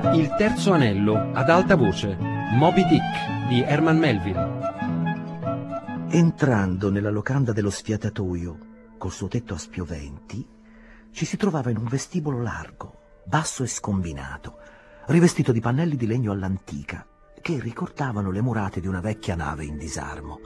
Il terzo anello, ad alta voce, Moby Dick di Herman Melville. Entrando nella locanda dello sfiatatoio, col suo tetto a spioventi, ci si trovava in un vestibolo largo, basso e scombinato, rivestito di pannelli di legno all'antica, che ricordavano le murate di una vecchia nave in disarmo.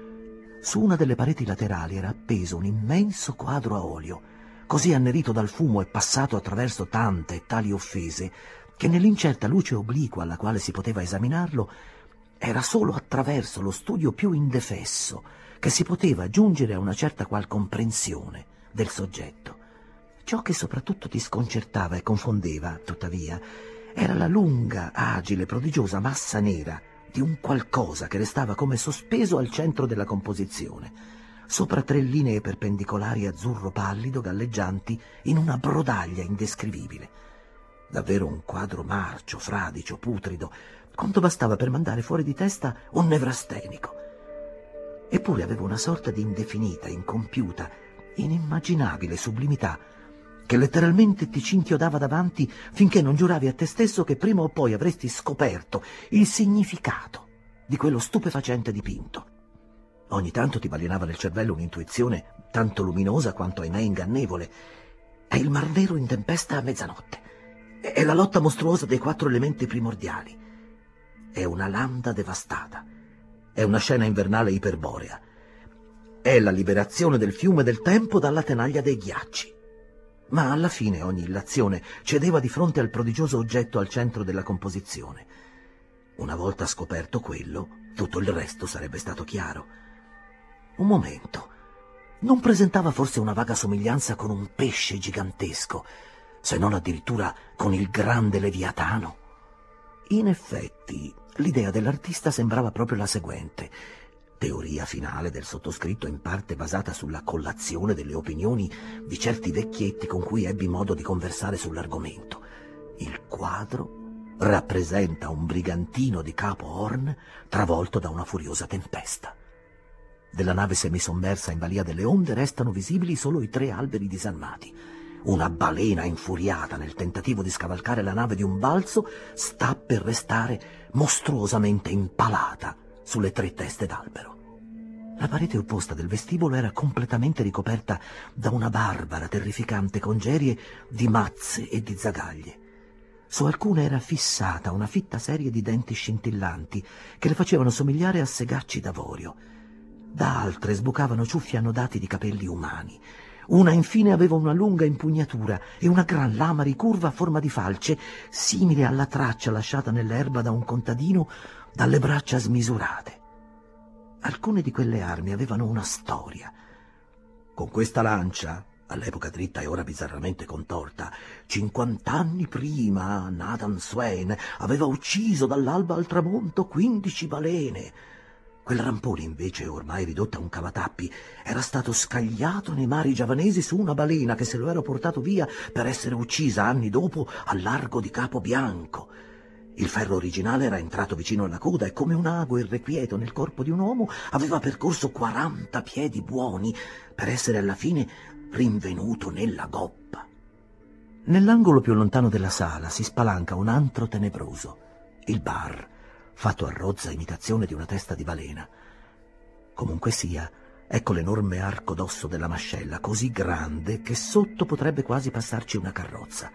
Su una delle pareti laterali era appeso un immenso quadro a olio, così annerito dal fumo e passato attraverso tante e tali offese, che nell'incerta luce obliqua alla quale si poteva esaminarlo, era solo attraverso lo studio più indefesso che si poteva giungere a una certa qual comprensione del soggetto. Ciò che soprattutto ti sconcertava e confondeva, tuttavia, era la lunga, agile, prodigiosa massa nera di un qualcosa che restava come sospeso al centro della composizione, sopra 3 linee perpendicolari azzurro pallido galleggianti in una brodaglia indescrivibile. Davvero un quadro marcio, fradicio, putrido, quanto bastava per mandare fuori di testa un nevrastenico. Eppure aveva una sorta di indefinita, incompiuta, inimmaginabile sublimità che letteralmente ti cinchiodava davanti finché non giuravi a te stesso che prima o poi avresti scoperto il significato di quello stupefacente dipinto. Ogni tanto ti balenava nel cervello un'intuizione tanto luminosa quanto ahimè ingannevole. È il Mar Nero in tempesta a mezzanotte. È la lotta mostruosa dei 4 elementi primordiali. È una landa devastata. È una scena invernale iperborea. È la liberazione del fiume del tempo dalla tenaglia dei ghiacci. Ma alla fine ogni illazione cedeva di fronte al prodigioso oggetto al centro della composizione. Una volta scoperto quello, tutto il resto sarebbe stato chiaro. Un momento. Non presentava forse una vaga somiglianza con un pesce gigantesco, se non addirittura con il grande Leviatano? In effetti, l'idea dell'artista sembrava proprio la seguente, teoria finale del sottoscritto in parte basata sulla collazione delle opinioni di certi vecchietti con cui ebbi modo di conversare sull'argomento. Il quadro rappresenta un brigantino di Capo Horn travolto da una furiosa tempesta. Della nave semisommersa in balia delle onde restano visibili solo i 3 alberi disarmati. Una balena infuriata nel tentativo di scavalcare la nave di un balzo sta per restare mostruosamente impalata sulle 3 teste d'albero. La parete opposta del vestibolo era completamente ricoperta da una barbara, terrificante congerie di mazze e di zagaglie. Su alcune era fissata una fitta serie di denti scintillanti che le facevano somigliare a segacci d'avorio. Da altre sbucavano ciuffi annodati di capelli umani. Una infine aveva una lunga impugnatura e una gran lama ricurva a forma di falce, simile alla traccia lasciata nell'erba da un contadino dalle braccia smisurate. Alcune di quelle armi avevano una storia. Con questa lancia, all'epoca dritta e ora bizzarramente contorta, 50 anni prima Nathan Swain aveva ucciso dall'alba al tramonto 15 balene. Quel rampone, invece, ormai ridotto a un cavatappi, era stato scagliato nei mari giavanesi su una balena che se lo era portato via per essere uccisa anni dopo al largo di Capo Bianco. Il ferro originale era entrato vicino alla coda e, come un ago irrequieto nel corpo di un uomo, aveva percorso 40 piedi buoni per essere alla fine rinvenuto nella goppa. Nell'angolo più lontano della sala si spalanca un antro tenebroso, il bar, fatto a rozza imitazione di una testa di balena. Comunque sia, ecco l'enorme arco d'osso della mascella, così grande che sotto potrebbe quasi passarci una carrozza.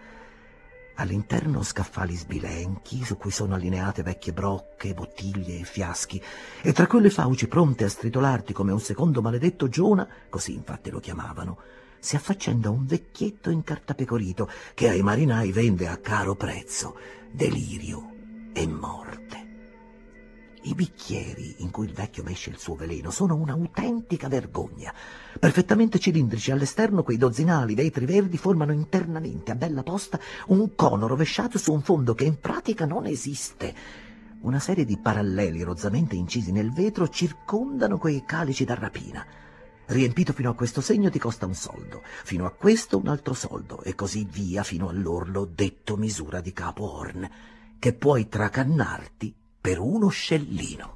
All'interno scaffali sbilenchi, su cui sono allineate vecchie brocche, bottiglie e fiaschi, e tra quelle fauci pronte a stritolarti come un secondo maledetto Giona, così infatti lo chiamavano, si affaccenda un vecchietto incartapecorito che ai marinai vende a caro prezzo delirio e morte. I bicchieri in cui il vecchio mesce il suo veleno sono un'autentica vergogna. Perfettamente cilindrici all'esterno, quei dozzinali vetri verdi formano internamente, a bella posta, un cono rovesciato su un fondo che in pratica non esiste. Una serie di paralleli rozzamente incisi nel vetro circondano quei calici da rapina. Riempito fino a questo segno ti costa un soldo, fino a questo un altro soldo, e così via fino all'orlo detto misura di Capo Horn, che puoi tracannarti per uno scellino.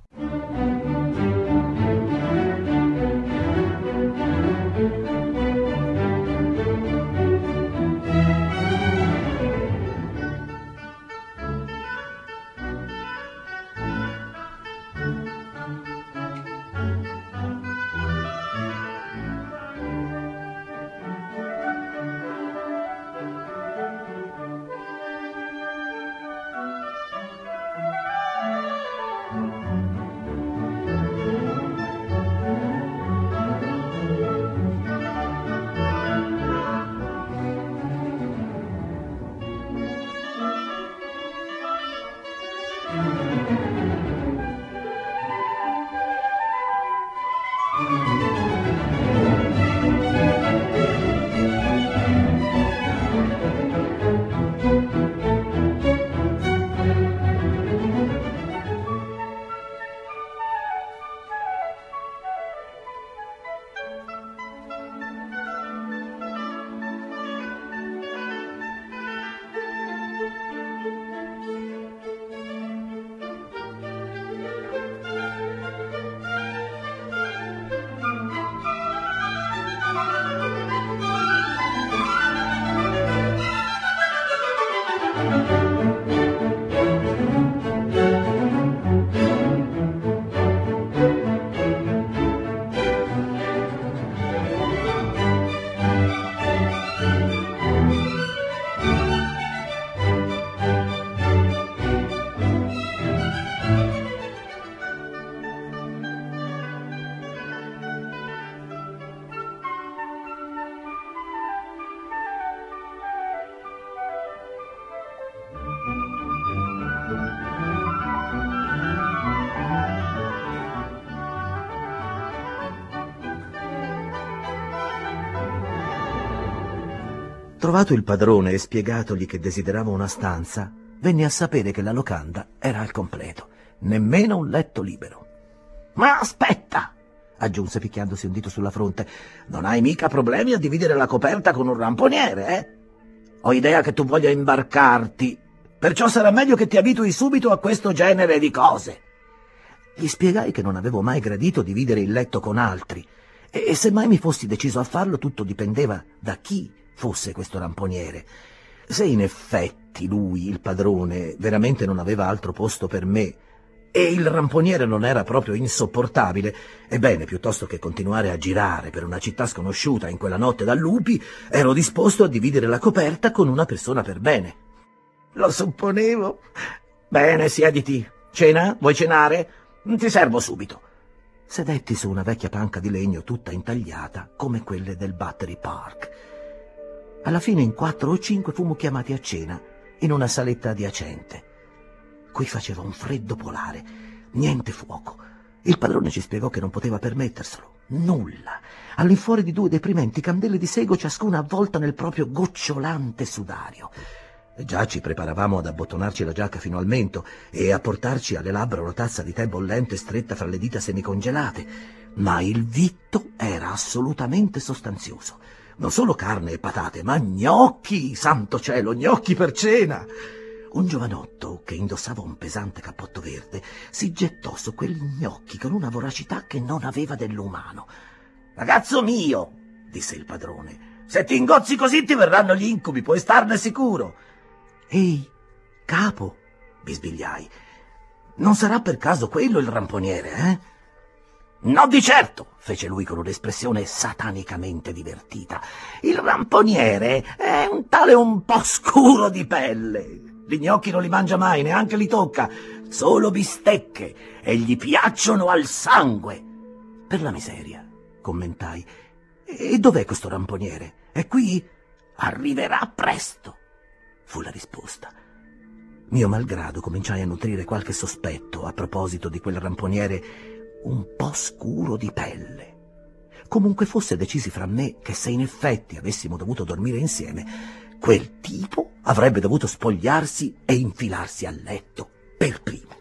Trovato il padrone e spiegatogli che desideravo una stanza, venne a sapere che la locanda era al completo, nemmeno un letto libero. «Ma aspetta!» aggiunse picchiandosi un dito sulla fronte. «Non hai mica problemi a dividere la coperta con un ramponiere, eh? Ho idea che tu voglia imbarcarti, perciò sarà meglio che ti abitui subito a questo genere di cose». Gli spiegai che non avevo mai gradito dividere il letto con altri, e se mai mi fossi deciso a farlo tutto dipendeva da chi fosse questo ramponiere. Se in effetti lui, il padrone, veramente non aveva altro posto per me e il ramponiere non era proprio insopportabile, ebbene, piuttosto che continuare a girare per una città sconosciuta in quella notte da lupi, ero disposto a dividere la coperta con una persona per bene. «Lo supponevo. Bene, siediti. Cena? Vuoi cenare? Ti servo subito». Sedetti su una vecchia panca di legno tutta intagliata come quelle del Battery Park. Alla fine in 4 o 5 fummo chiamati a cena in una saletta adiacente. Qui faceva un freddo polare, niente fuoco. Il padrone ci spiegò che non poteva permetterselo, nulla. All'infuori di 2 deprimenti candele di sego, ciascuna avvolta nel proprio gocciolante sudario. Già ci preparavamo ad abbottonarci la giacca fino al mento e a portarci alle labbra una tazza di tè bollente stretta fra le dita semicongelate, ma il vitto era assolutamente sostanzioso. Non solo carne e patate, ma gnocchi, santo cielo, gnocchi per cena! Un giovanotto, che indossava un pesante cappotto verde, si gettò su quegli gnocchi con una voracità che non aveva dell'umano. «Ragazzo mio», disse il padrone, «se ti ingozzi così ti verranno gli incubi, puoi starne sicuro». «Ehi, capo», bisbigliai, «non sarà per caso quello il ramponiere, eh?» «No, di certo», fece lui con un'espressione satanicamente divertita. «Il ramponiere è un tale un po' scuro di pelle. Gli gnocchi non li mangia mai, neanche li tocca, solo bistecche, e gli piacciono al sangue». «Per la miseria», commentai. «E dov'è questo ramponiere? È qui?» «Arriverà presto», fu la risposta. Mio malgrado cominciai a nutrire qualche sospetto a proposito di quel ramponiere un po' scuro di pelle. Comunque fosse, decisi fra me che se in effetti avessimo dovuto dormire insieme, quel tipo avrebbe dovuto spogliarsi e infilarsi al letto per primo.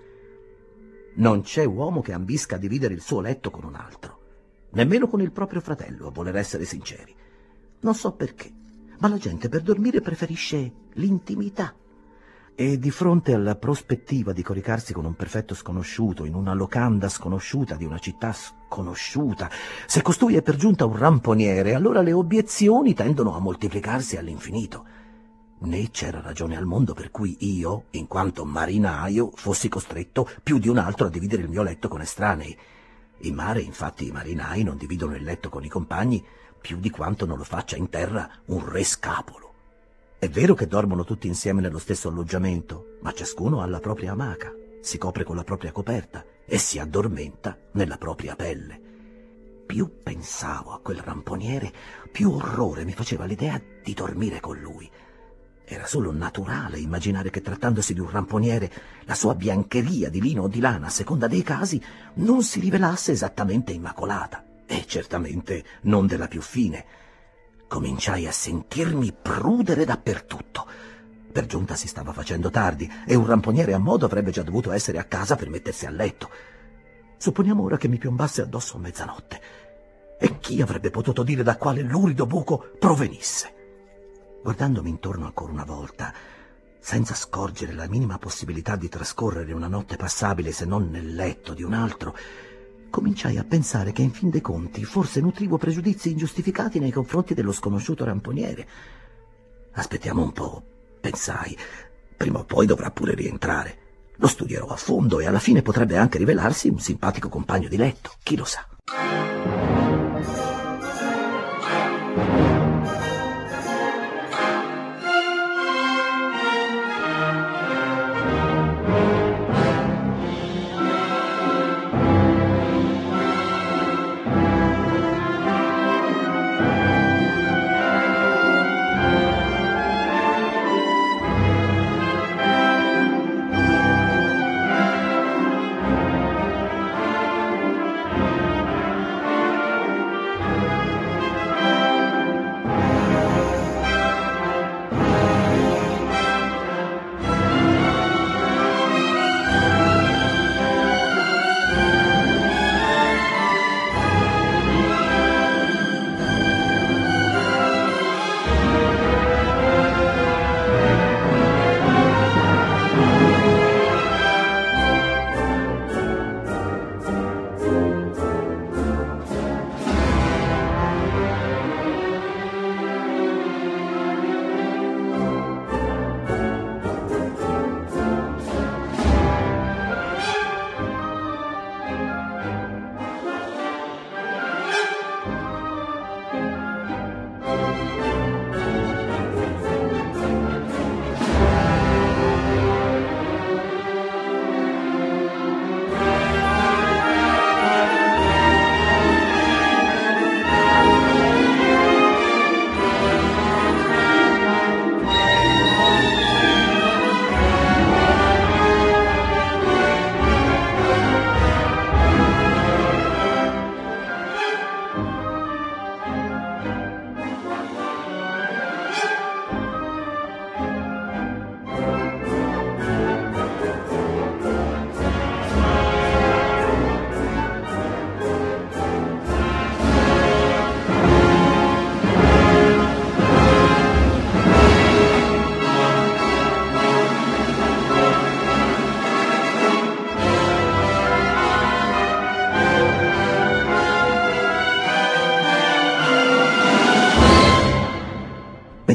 Non c'è uomo che ambisca a dividere il suo letto con un altro, nemmeno con il proprio fratello, a voler essere sinceri. Non so perché, ma la gente per dormire preferisce l'intimità. E di fronte alla prospettiva di coricarsi con un perfetto sconosciuto in una locanda sconosciuta di una città sconosciuta, se costui è per giunta un ramponiere, allora le obiezioni tendono a moltiplicarsi all'infinito. Né c'era ragione al mondo per cui io, in quanto marinaio, fossi costretto più di un altro a dividere il mio letto con estranei. In mare, infatti, i marinai non dividono il letto con i compagni più di quanto non lo faccia in terra un re scapolo. È vero che dormono tutti insieme nello stesso alloggiamento, ma ciascuno ha la propria amaca, si copre con la propria coperta e si addormenta nella propria pelle. Più pensavo a quel ramponiere, più orrore mi faceva l'idea di dormire con lui. Era solo naturale immaginare che, trattandosi di un ramponiere, la sua biancheria di lino o di lana, a seconda dei casi, non si rivelasse esattamente immacolata, e certamente non della più fine. Cominciai a sentirmi prudere dappertutto. Per giunta si stava facendo tardi e un ramponiere a modo avrebbe già dovuto essere a casa per mettersi a letto. Supponiamo ora che mi piombasse addosso a mezzanotte. E chi avrebbe potuto dire da quale lurido buco provenisse? Guardandomi intorno ancora una volta, senza scorgere la minima possibilità di trascorrere una notte passabile se non nel letto di un altro, cominciai a pensare che in fin dei conti forse nutrivo pregiudizi ingiustificati nei confronti dello sconosciuto ramponiere. Aspettiamo un po', pensai, prima o poi dovrà pure rientrare. Lo studierò a fondo e alla fine potrebbe anche rivelarsi un simpatico compagno di letto, chi lo sa.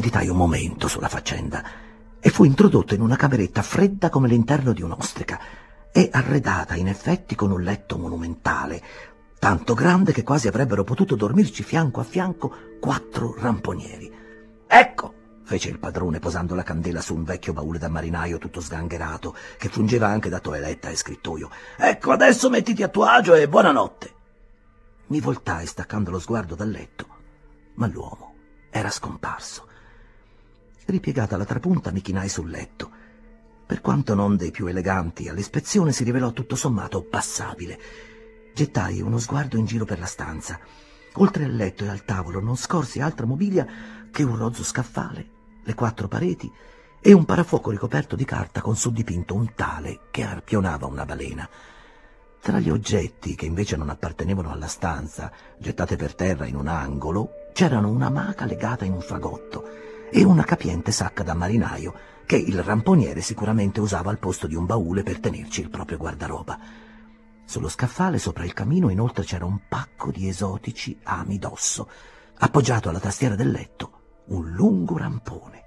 meditai un momento sulla faccenda e fu introdotto in una cameretta fredda come l'interno di un'ostrica e arredata in effetti con un letto monumentale, tanto grande che quasi avrebbero potuto dormirci fianco a fianco 4 ramponieri. «Ecco», fece il padrone posando la candela su un vecchio baule da marinaio tutto sgangherato, che fungeva anche da toeletta e scrittoio. «Ecco, adesso mettiti a tuo agio e buonanotte». Mi voltai staccando lo sguardo dal letto, ma l'uomo era scomparso. Ripiegata la trapunta mi chinai sul letto. Per quanto non dei più eleganti, all'ispezione si rivelò tutto sommato passabile. Gettai uno sguardo in giro per la stanza. Oltre al letto e al tavolo non scorsi altra mobilia che un rozzo scaffale, le 4 pareti e un parafuoco ricoperto di carta con suddipinto un tale che arpionava una balena. Tra gli oggetti che invece non appartenevano alla stanza, gettate per terra in un angolo, c'erano una maca legata in un fagotto e una capiente sacca da marinaio che il ramponiere sicuramente usava al posto di un baule per tenerci il proprio guardaroba. Sullo scaffale sopra il camino inoltre c'era un pacco di esotici ami d'osso. Appoggiato alla tastiera del letto un lungo rampone.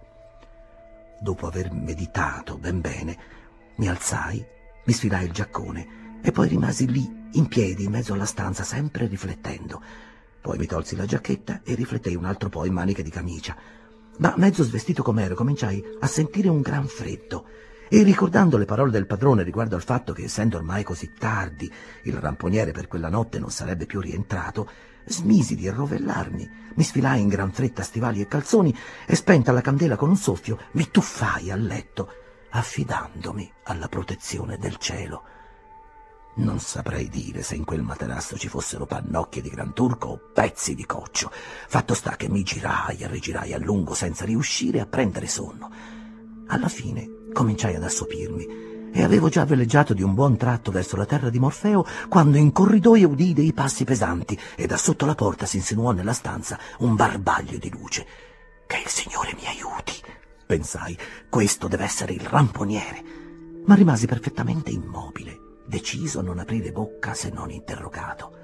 Dopo aver meditato ben bene, mi alzai, mi sfilai il giaccone e poi rimasi lì, in piedi, in mezzo alla stanza, sempre riflettendo. Poi mi tolsi la giacchetta e riflettei un altro po' in maniche di camicia. Ma mezzo svestito com'ero, cominciai a sentire un gran freddo e, ricordando le parole del padrone riguardo al fatto che, essendo ormai così tardi, il ramponiere per quella notte non sarebbe più rientrato, smisi di rovellarmi, mi sfilai in gran fretta stivali e calzoni e, spenta la candela con un soffio, mi tuffai a letto, affidandomi alla protezione del cielo. Non saprei dire se in quel materasso ci fossero pannocchie di Gran Turco o pezzi di coccio. Fatto sta che mi girai e rigirai a lungo senza riuscire a prendere sonno. Alla fine cominciai ad assopirmi e avevo già veleggiato di un buon tratto verso la terra di Morfeo quando in corridoio udii dei passi pesanti e da sotto la porta si insinuò nella stanza un barbaglio di luce. «Che il Signore mi aiuti», pensai, «questo deve essere il ramponiere». Ma rimasi perfettamente immobile, deciso a non aprire bocca se non interrogato.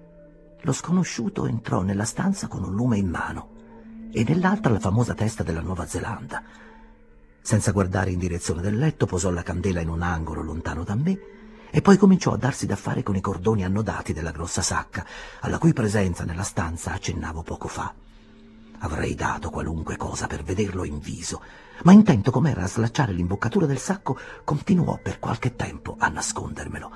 Lo sconosciuto entrò nella stanza con un lume in mano e nell'altra la famosa testa della Nuova Zelanda. Senza guardare in direzione del letto posò la candela in un angolo lontano da me e poi cominciò a darsi da fare con i cordoni annodati della grossa sacca, alla cui presenza nella stanza accennavo poco fa. Avrei dato qualunque cosa per vederlo in viso, ma intento com'era a slacciare l'imboccatura del sacco, continuò per qualche tempo a nascondermelo.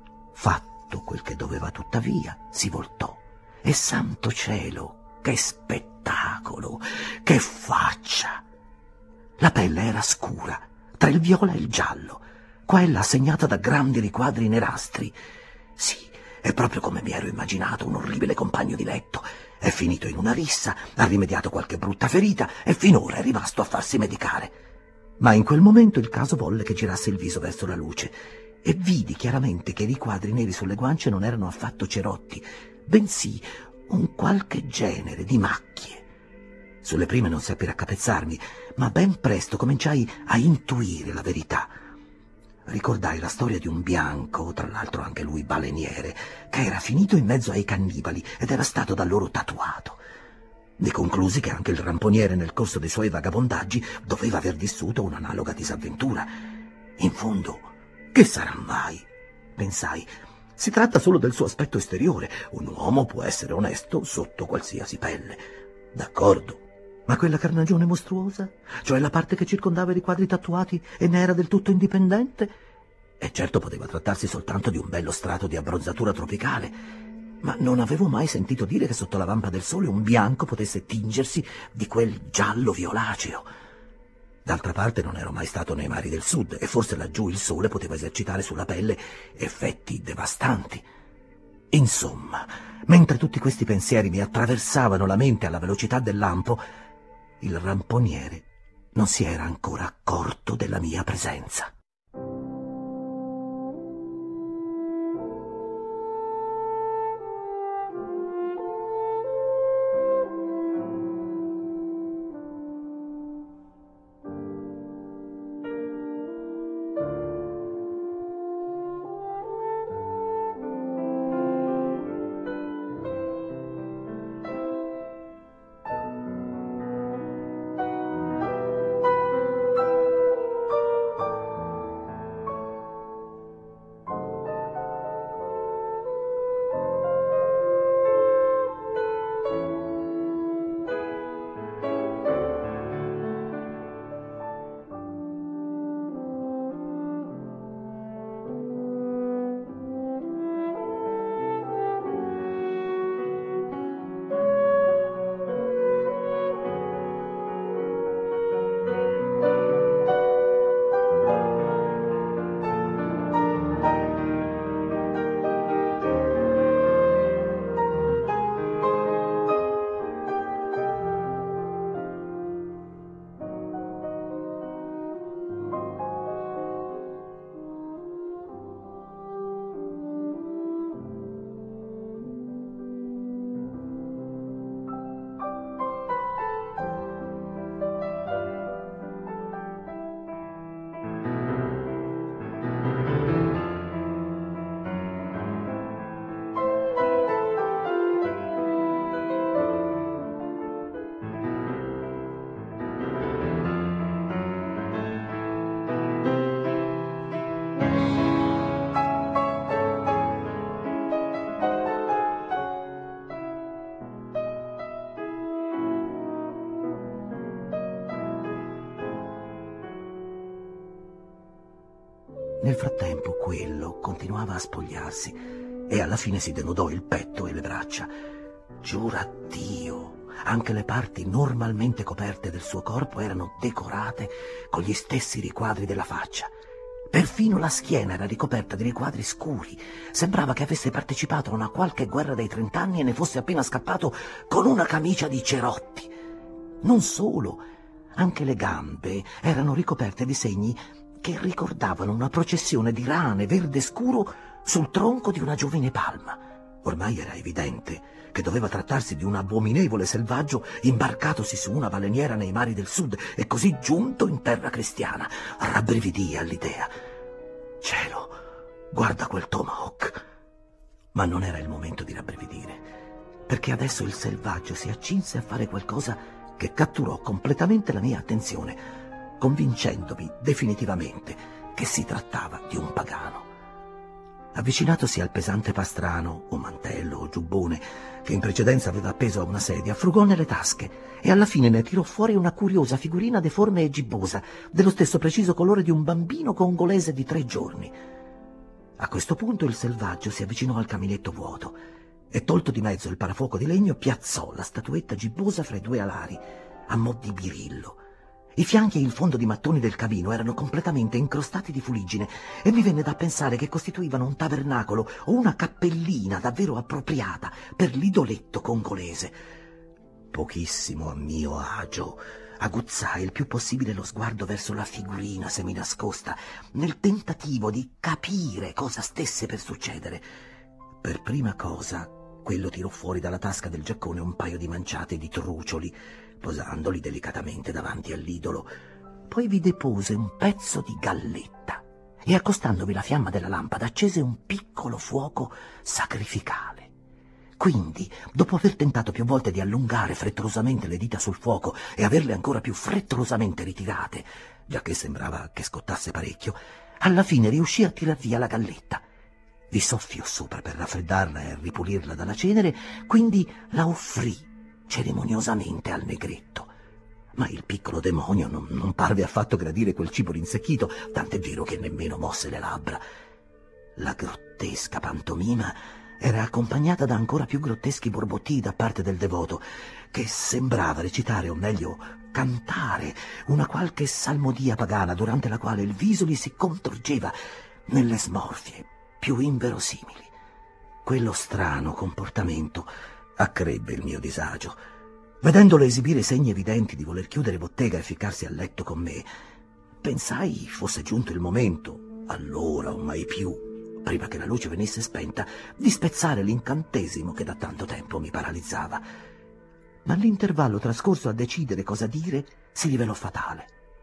Fatto quel che doveva tuttavia, si voltò. E santo cielo, che spettacolo, che faccia! La pelle era scura, tra il viola e il giallo, qua e là segnata da grandi riquadri nerastri. Sì, è proprio come mi ero immaginato, un orribile compagno di letto. È finito in una rissa, ha rimediato qualche brutta ferita e finora è rimasto a farsi medicare. Ma in quel momento il caso volle che girasse il viso verso la luce e vidi chiaramente che i riquadri neri sulle guance non erano affatto cerotti, bensì un qualche genere di macchie. Sulle prime non seppi raccapezzarmi, ma ben presto cominciai a intuire la verità. Ricordai la storia di un bianco, tra l'altro anche lui baleniere, che era finito in mezzo ai cannibali ed era stato da loro tatuato. Ne conclusi che anche il ramponiere nel corso dei suoi vagabondaggi doveva aver vissuto un'analoga disavventura. In fondo, che sarà mai? Pensai, si tratta solo del suo aspetto esteriore. Un uomo può essere onesto sotto qualsiasi pelle. D'accordo. Ma quella carnagione mostruosa, cioè la parte che circondava i riquadri tatuati e ne era del tutto indipendente? E certo poteva trattarsi soltanto di un bello strato di abbronzatura tropicale, ma non avevo mai sentito dire che sotto la vampa del sole un bianco potesse tingersi di quel giallo violaceo. D'altra parte non ero mai stato nei mari del sud e forse laggiù il sole poteva esercitare sulla pelle effetti devastanti. Insomma, mentre tutti questi pensieri mi attraversavano la mente alla velocità del lampo, il ramponiere non si era ancora accorto della mia presenza. Nel frattempo quello continuava a spogliarsi e alla fine si denudò il petto e le braccia. Giura Dio, anche le parti normalmente coperte del suo corpo erano decorate con gli stessi riquadri della faccia. Perfino la schiena era ricoperta di riquadri scuri. Sembrava che avesse partecipato a una qualche guerra dei 30 anni e ne fosse appena scappato con una camicia di cerotti. Non solo, anche le gambe erano ricoperte di segni che ricordavano una processione di rane verde scuro sul tronco di una giovane palma. Ormai era evidente che doveva trattarsi di un abominevole selvaggio imbarcatosi su una baleniera nei mari del sud e così giunto in terra cristiana. Rabbrividii all'idea. Cielo, guarda quel tomahawk! Ma non era il momento di rabbrividire, perché adesso il selvaggio si accinse a fare qualcosa che catturò completamente la mia attenzione, convincendomi definitivamente che si trattava di un pagano. Avvicinatosi al pesante pastrano, o mantello, o giubbone, che in precedenza aveva appeso a una sedia, frugò nelle tasche e alla fine ne tirò fuori una curiosa figurina deforme e gibbosa, dello stesso preciso colore di un bambino congolese di 3 giorni. A questo punto il selvaggio si avvicinò al caminetto vuoto e, tolto di mezzo il parafuoco di legno, piazzò la statuetta gibbosa fra i 2 alari, a mo' di birillo. I fianchi e il fondo di mattoni del camino erano completamente incrostati di fuliggine e mi venne da pensare che costituivano un tabernacolo o una cappellina davvero appropriata per l'idoletto congolese. Pochissimo a mio agio, aguzzai il più possibile lo sguardo verso la figurina seminascosta, nel tentativo di capire cosa stesse per succedere. Per prima cosa, quello tirò fuori dalla tasca del giaccone un paio di manciate di trucioli, posandoli delicatamente davanti all'idolo. Poi vi depose un pezzo di galletta e, accostandovi la fiamma della lampada, accese un piccolo fuoco sacrificale. Quindi, dopo aver tentato più volte di allungare frettolosamente le dita sul fuoco e averle ancora più frettolosamente ritirate, giacché sembrava che scottasse parecchio, alla fine riuscì a tirar via la galletta. Vi soffiò sopra per raffreddarla e ripulirla dalla cenere, quindi la offrì cerimoniosamente al negretto. Ma il piccolo demonio non parve affatto gradire quel cibo rinsecchito, tant'è vero che nemmeno mosse le labbra. La grottesca pantomima era accompagnata da ancora più grotteschi borbottii da parte del devoto, che sembrava recitare, o meglio cantare, una qualche salmodia pagana durante la quale il viso gli si contorgeva nelle smorfie più inverosimili. Quello strano comportamento accrebbe il mio disagio. Vedendolo esibire segni evidenti di voler chiudere bottega e ficcarsi a letto con me, pensai fosse giunto il momento, allora o mai più, prima che la luce venisse spenta, di spezzare l'incantesimo che da tanto tempo mi paralizzava. Ma l'intervallo trascorso a decidere cosa dire si rivelò fatale.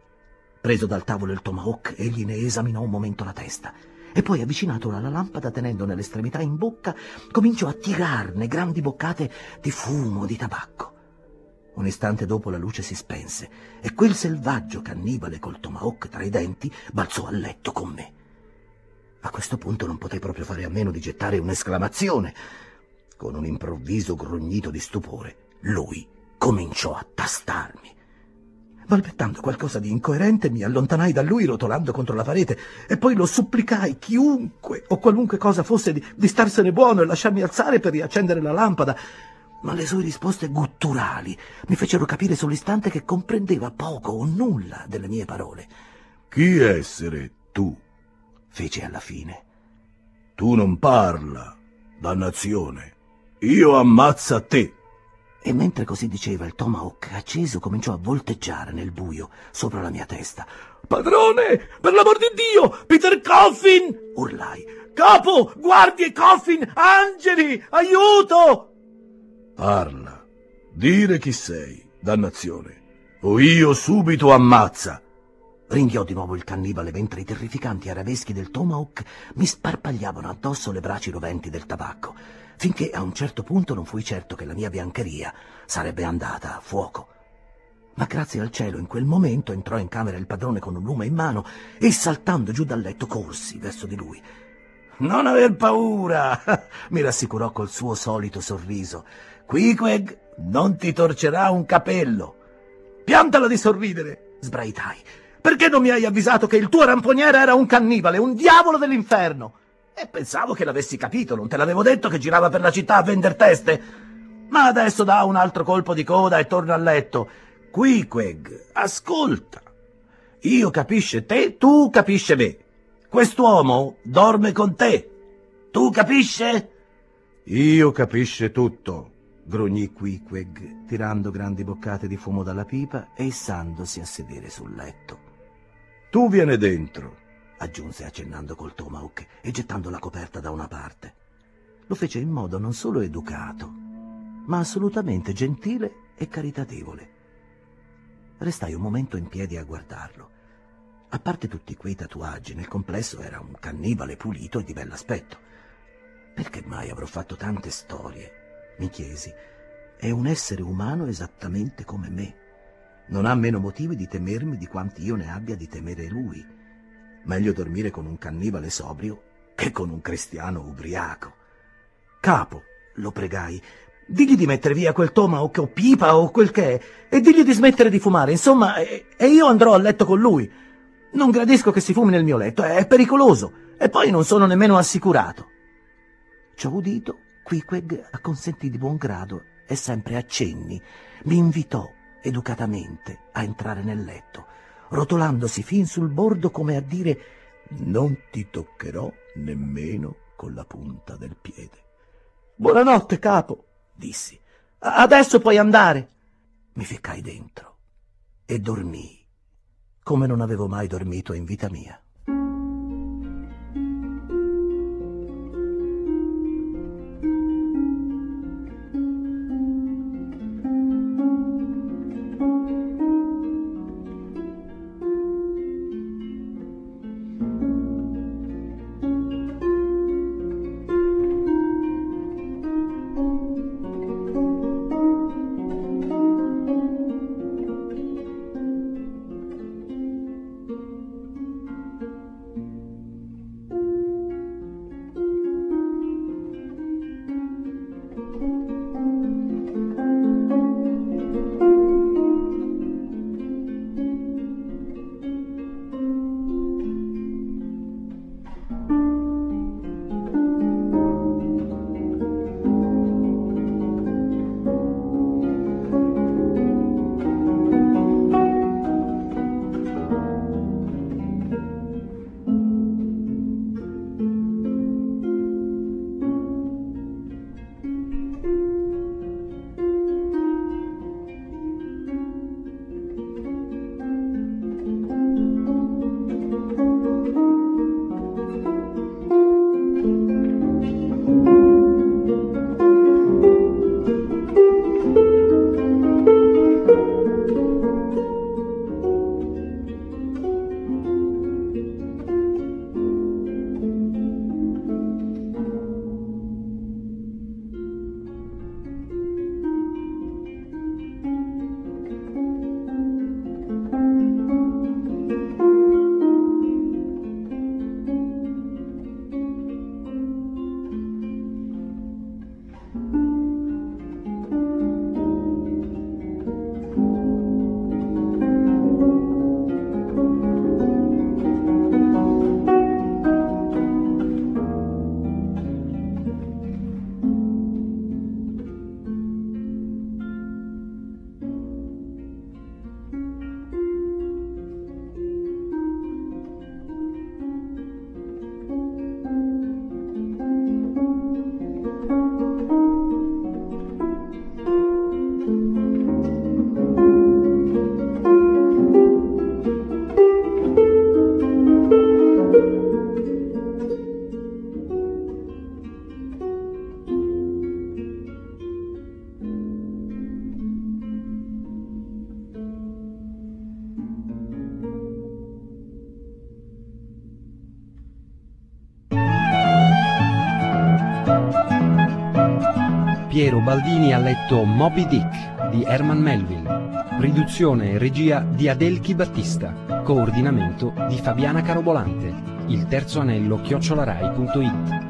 Preso dal tavolo il tomahawk, egli ne esaminò un momento la testa e poi, avvicinatolo alla lampada, tenendone l'estremità in bocca, cominciò a tirarne grandi boccate di fumo di tabacco. Un istante dopo la luce si spense e quel selvaggio cannibale col tomahawk tra i denti balzò a letto con me. A questo punto non potei proprio fare a meno di gettare un'esclamazione. Con un improvviso grugnito di stupore, lui cominciò a tastarmi. Balbettando qualcosa di incoerente, mi allontanai da lui rotolando contro la parete e poi lo supplicai, chiunque o qualunque cosa fosse, di starsene buono e lasciarmi alzare per riaccendere la lampada. Ma le sue risposte gutturali mi fecero capire sull'istante che comprendeva poco o nulla delle mie parole. «Chi essere tu?» fece alla fine. «Tu non parla, dannazione. Io ammazza te!» E mentre così diceva, il tomahawk acceso cominciò a volteggiare nel buio sopra la mia testa. «Padrone, per l'amor di Dio! Peter Coffin!» urlai. «Capo, guardie, Coffin! Angeli, aiuto!» «Parla, dire chi sei, dannazione, o io subito ammazza!» Ringhiò di nuovo il cannibale mentre i terrificanti arabeschi del tomahawk mi sparpagliavano addosso le braci roventi del tabacco, finché a un certo punto non fui certo che la mia biancheria sarebbe andata a fuoco. Ma grazie al cielo in quel momento entrò in camera il padrone con un lume in mano e, saltando giù dal letto, corsi verso di lui. «Non aver paura!» mi rassicurò col suo solito sorriso. «Queequeg non ti torcerà un capello!» «Piantala di sorridere!» sbraitai. Perché non mi hai avvisato che il tuo ramponiere era un cannibale, un diavolo dell'inferno? E pensavo che l'avessi capito, non te l'avevo detto che girava per la città a vender teste? Ma adesso dà un altro colpo di coda e torna a letto. Queequeg, ascolta. Io capisce te, tu capisce me. Quest'uomo dorme con te. Tu capisce? Io capisce tutto, grugnì Queequeg, tirando grandi boccate di fumo dalla pipa e issandosi a sedere sul letto. Tu viene dentro, aggiunse accennando col tomahawk e gettando la coperta da una parte. Lo fece in modo non solo educato, ma assolutamente gentile e caritatevole. Restai un momento in piedi a guardarlo. A parte tutti quei tatuaggi, nel complesso era un cannibale pulito e di bell'aspetto. Perché mai avrò fatto tante storie? Mi chiesi. È un essere umano esattamente come me. Non ha meno motivi di temermi di quanti io ne abbia di temere lui. Meglio dormire con un cannibale sobrio che con un cristiano ubriaco. Capo, lo pregai, digli di mettere via quel tomahawk o pipa o quel che è, e digli di smettere di fumare, insomma, e io andrò a letto con lui. Non gradisco che si fumi nel mio letto, è pericoloso, e poi non sono nemmeno assicurato. Ciò udito, Queequeg acconsentì di buon grado e sempre a cenni mi invitò educatamente a entrare nel letto, rotolandosi fin sul bordo come a dire: non ti toccherò nemmeno con la punta del piede. Buonanotte, capo, dissi. Adesso puoi andare. Mi ficcai dentro e dormii come non avevo mai dormito in vita mia. Piero Baldini ha letto Moby Dick di Herman Melville, riduzione e regia di Adelchi Battista, coordinamento di Fabiana Carobolante, il terzo anello @rai.it.